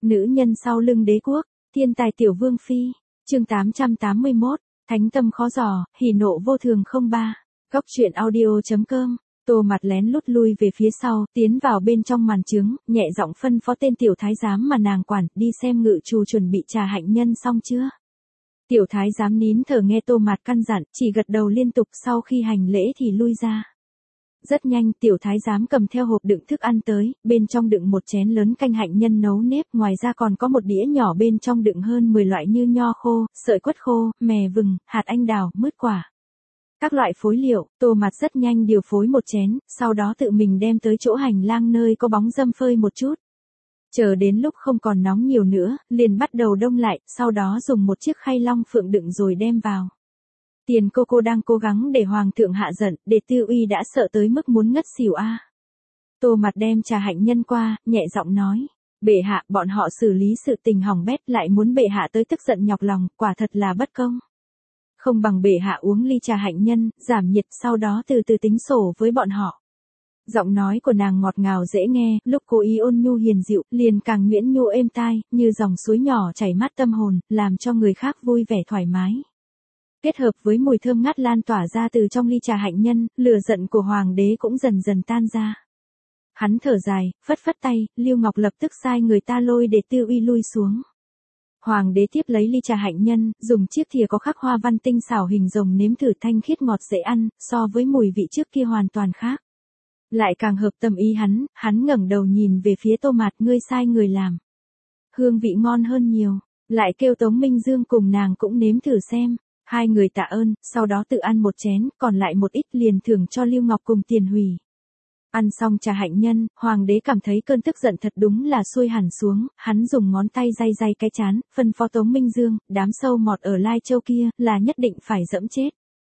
Nữ nhân sau lưng đế quốc, thiên tài tiểu vương phi, chương 881, thánh tâm khó dò, hỉ nộ vô thường 03, góc truyện audio.com. Tô Mặt lén lút lui về phía sau, tiến vào bên trong màn trướng, nhẹ giọng phân phó tên tiểu thái giám mà nàng quản, đi xem ngự trù chuẩn bị trà hạnh nhân xong chưa. Tiểu thái giám nín thở nghe Tô Mặt căn dặn, chỉ gật đầu liên tục, sau khi hành lễ thì lui ra. Rất nhanh tiểu thái giám cầm theo hộp đựng thức ăn tới, bên trong đựng một chén lớn canh hạnh nhân nấu nếp, ngoài ra còn có một đĩa nhỏ bên trong đựng hơn 10 loại như nho khô, sợi quất khô, mè vừng, hạt anh đào, mứt quả. Các loại phối liệu, Tô Mặt rất nhanh điều phối một chén, sau đó tự mình đem tới chỗ hành lang nơi có bóng râm phơi một chút. Chờ đến lúc không còn nóng nhiều nữa, liền bắt đầu đông lại, sau đó dùng một chiếc khay long phượng đựng rồi đem vào. Tiền cô đang cố gắng để hoàng thượng hạ giận, để Tư Uy đã sợ tới mức muốn ngất xỉu a. Tô Mặt đem trà hạnh nhân qua, nhẹ giọng nói, bệ hạ, bọn họ xử lý sự tình hỏng bét lại muốn bệ hạ tới tức giận nhọc lòng, quả thật là bất công. Không bằng bệ hạ uống ly trà hạnh nhân, giảm nhiệt, sau đó từ từ tính sổ với bọn họ. Giọng nói của nàng ngọt ngào dễ nghe, lúc cố ý ôn nhu hiền dịu, liền càng nhuyễn nhu êm tai, như dòng suối nhỏ chảy mát tâm hồn, làm cho người khác vui vẻ thoải mái. Kết hợp với mùi thơm ngát lan tỏa ra từ trong ly trà hạnh nhân, lửa giận của hoàng đế cũng dần dần tan ra. Hắn thở dài, phất phất tay, Lưu Ngọc lập tức sai người ta lôi để Tư Uy lui xuống. Hoàng đế tiếp lấy ly trà hạnh nhân, dùng chiếc thìa có khắc hoa văn tinh xảo hình rồng nếm thử, thanh khiết ngọt dễ ăn, so với mùi vị trước kia hoàn toàn khác. Lại càng hợp tâm ý hắn ngẩng đầu nhìn về phía Tô Mặt, ngươi sai người làm. Hương vị ngon hơn nhiều, lại kêu Tống Minh Dương cùng nàng cũng nếm thử xem. Hai người tạ ơn, sau đó tự ăn một chén, còn lại một ít liền thưởng cho Lưu Ngọc cùng Tiền Hủy. Ăn xong trà hạnh nhân, hoàng đế cảm thấy cơn tức giận thật đúng là xuôi hẳn xuống, hắn dùng ngón tay day cái trán, phân phó Tống Minh Dương, đám sâu mọt ở Lai Châu kia, là nhất định phải dẫm chết.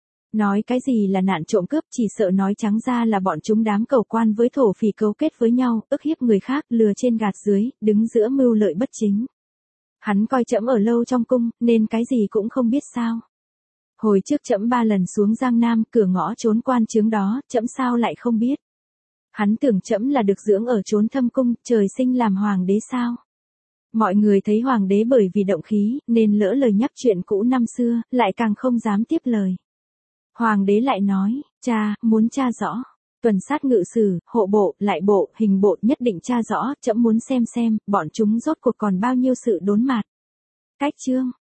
Nói cái gì là nạn trộm cướp, chỉ sợ nói trắng ra là bọn chúng đám cầu quan với thổ phỉ cấu kết với nhau, ức hiếp người khác, lừa trên gạt dưới, đứng giữa mưu lợi bất chính. Hắn coi trẫm ở lâu trong cung, nên cái gì cũng không biết sao. Hồi trước trẫm 3 lần xuống Giang Nam, cửa ngõ trốn quan chướng đó, trẫm sao lại không biết. Hắn tưởng trẫm là được dưỡng ở chốn thâm cung, trời sinh làm hoàng đế sao. Mọi người thấy hoàng đế bởi vì động khí, nên lỡ lời nhắc chuyện cũ năm xưa, lại càng không dám tiếp lời. Hoàng đế lại nói, cha, muốn tra rõ. Tuần sát ngự sử, hộ bộ, lại bộ, hình bộ nhất định tra rõ, trẫm muốn xem, bọn chúng rốt cuộc còn bao nhiêu sự đốn mạt. Cách chương.